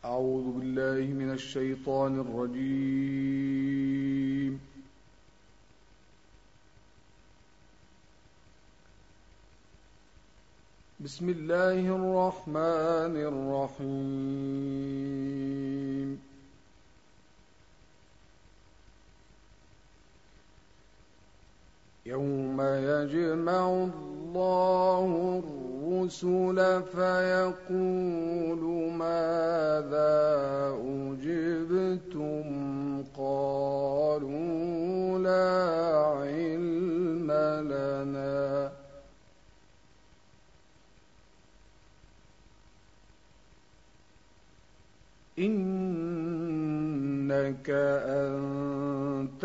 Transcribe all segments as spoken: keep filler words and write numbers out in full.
أعوذ بالله من الشيطان الرجيم. بسم الله الرحمن الرحيم. يوم يجمع الله الرسل فيقول ماذا أجبتم قالوا لا علم لنا إنك أنت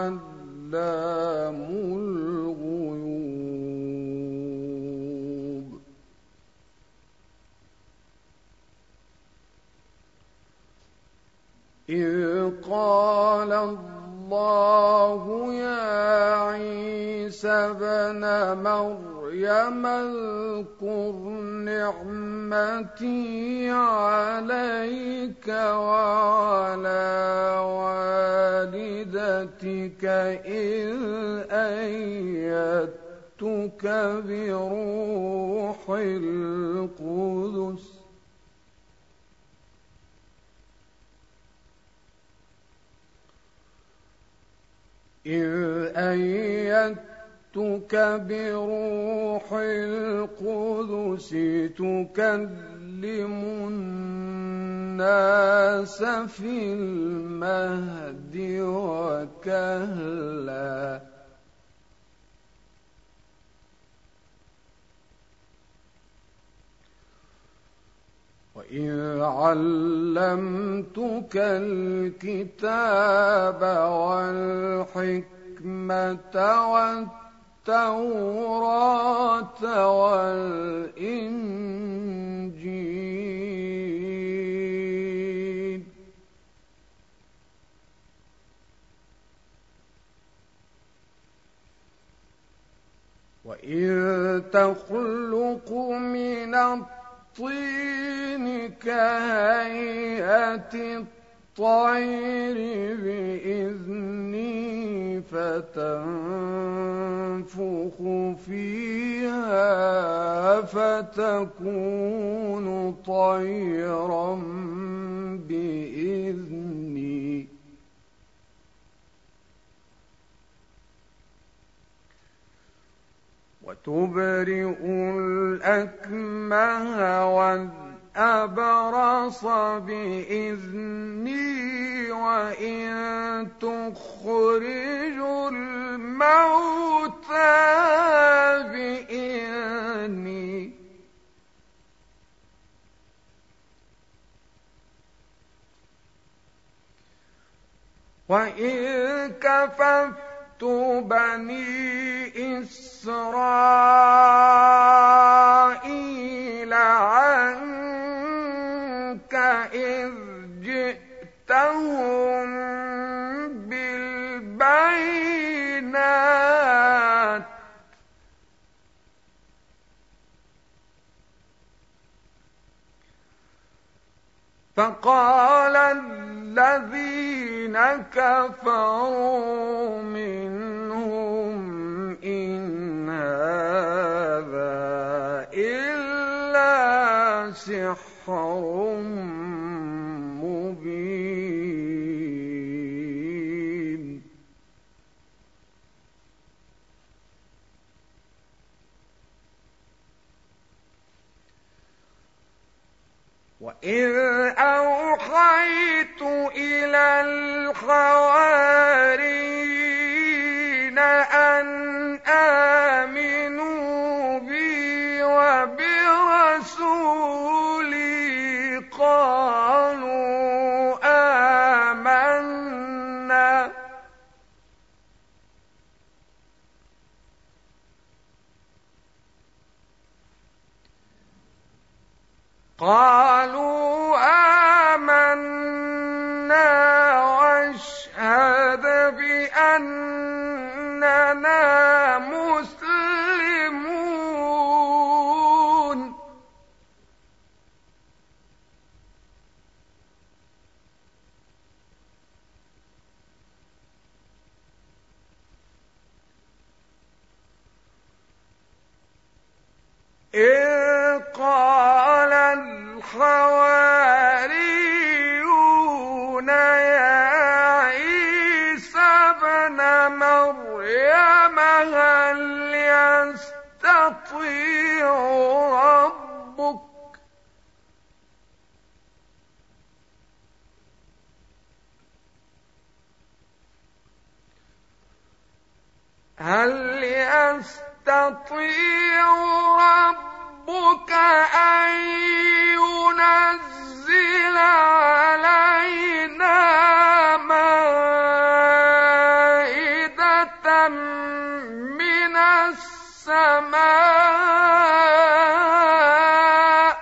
علام الغيوب. إذ قال الله يا عيسى ابن مريم اذكر نعمتي عليك وعلى والدتك إذ أيدتك بروح القدس إذ أيدتك بروح القدس تكلم الناس في المهد وكهلا وإذ علمتك الكتاب والحكمة والتوراة والإنجيل وإذ تخلق من الطين كهيئة الطير بإذني فتنفخ فيها فتكون طيرا بإذني وتبرئ الأكمه والأبرص بإذني وإن تخرج الموتى بإذني وإذ كففت بني إسرائيل عنك إذ جئتهم بالبينات فقال الذين كفروا منهم إن هذا إلا سحر مبين. وإذ أوحيت إلى الحواريين أن آمنوا بي وبرسولي قالوا آمنا قالوا آمنا واشهد بأننا مسلمون. إذ قال الحواريون يا عيسى ابن مريم هل يستطيع ربك هل يستطيع ربك أن ينزل علينا مائدة من السماء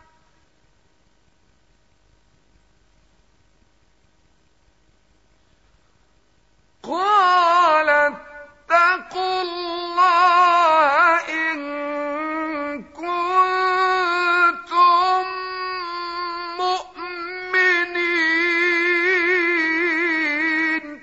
قال اتقوا الله إن كنتم مؤمنين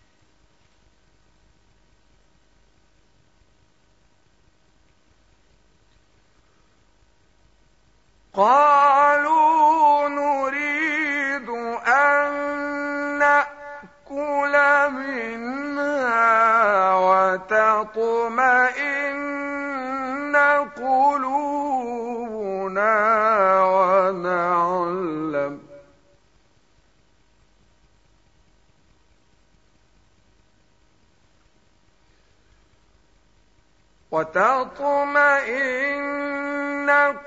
قالوا نريد أن نأكل منها وتطمئن قلوبنا ونعلم وتطمئن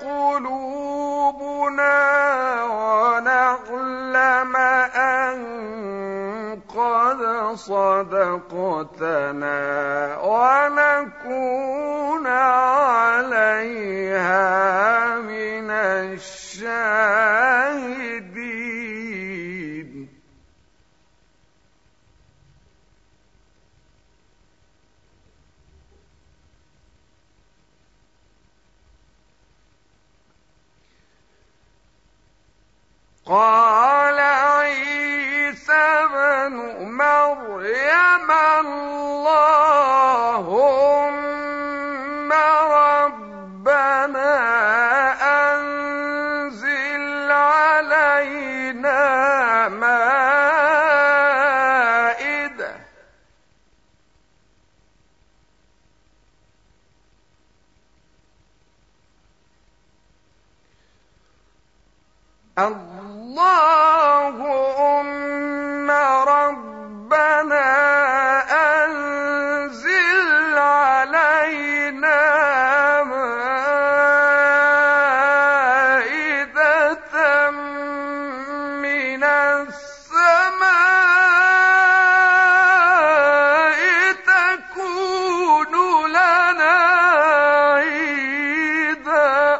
قلوبنا ونعلم أن قد صدقتنا ونكون عليها من الشاهدين قال عيسى ابن مريم اللهم ربنا أنزل علينا مائدة اللهم ربنا أنزل علينا مائدة من السماء تكون لنا عيدا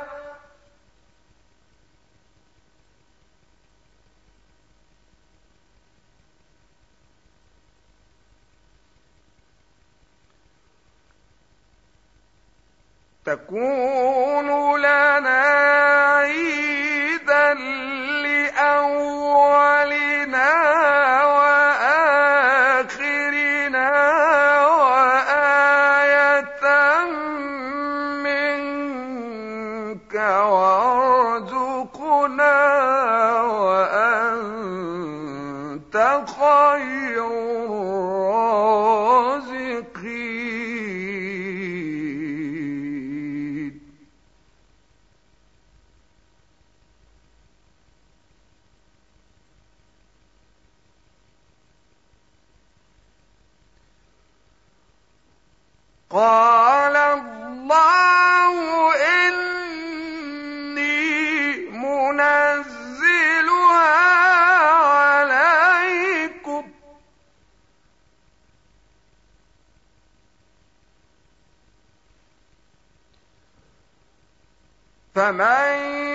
تكون لنا عيدا لأولنا وآخرنا وآية منك وارزقنا وأنت خير الرازقين قال الله إني منزلها عليكم فمن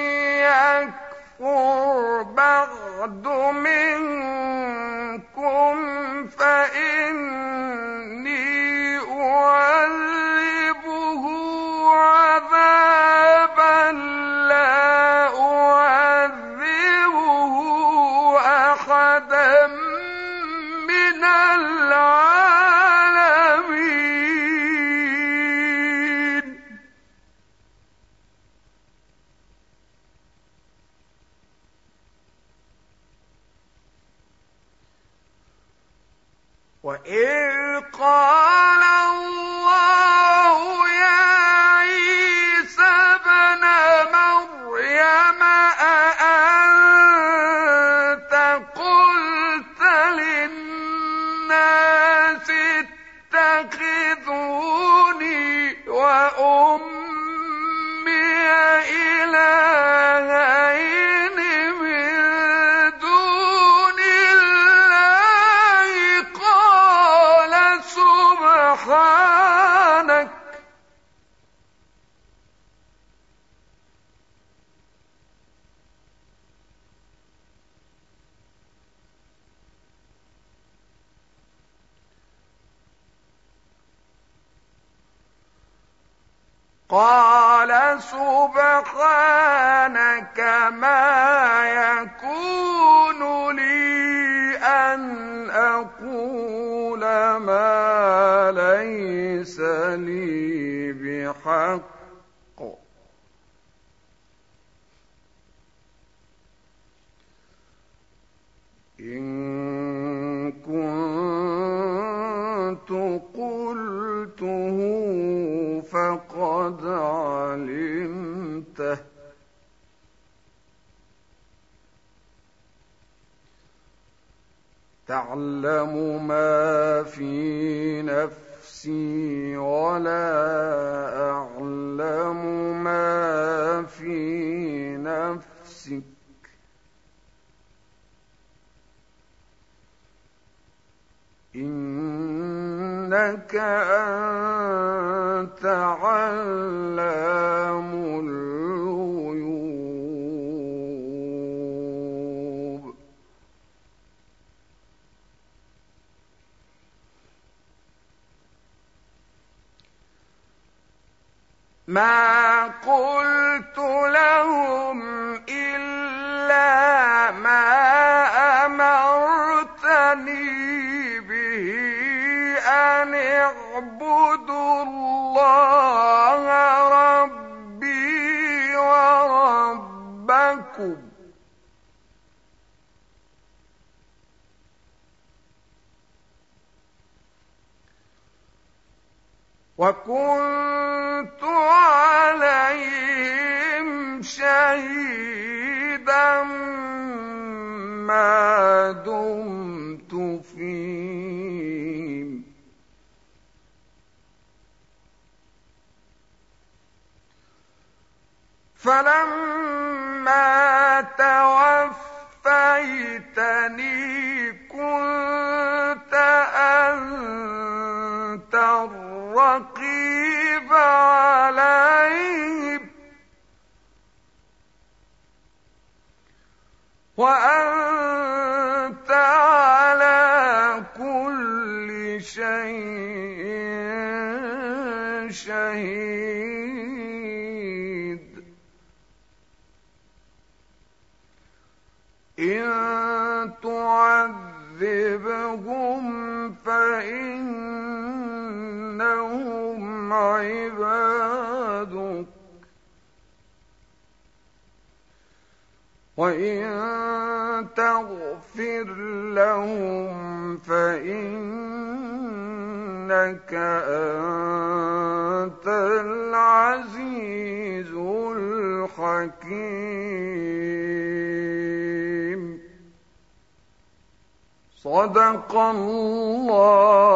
يكفر بعد منكم فإني أعذبه عذابا لا أعذبه أحدا من العالمين وإذ قال الله يا عيسى ابن مريم أأنت قلت للناس اتخذوني وأمي إلهين من دون الله قال سبحانك قال سبحانك ما يكون لي أن أقول ما ليس لي بحق إن كنت قلته فقد علمته تعلم ما في نفسي ولا أعلم ما في نفسك إنك أنت علام الغيوب ما قلت لهم إلا ما أمرتني أن اعبدوا الله ربي وربكم وكنت عليهم شهيدا ما دمت فيهم فلما توفيتني كنت أنت الرقيب عليهم وأنت على كل شيء شهيد إن تعذبهم فإنهم عبادك وإن تغفر لهم فإنك أنت العزيز الحكيم صدق الله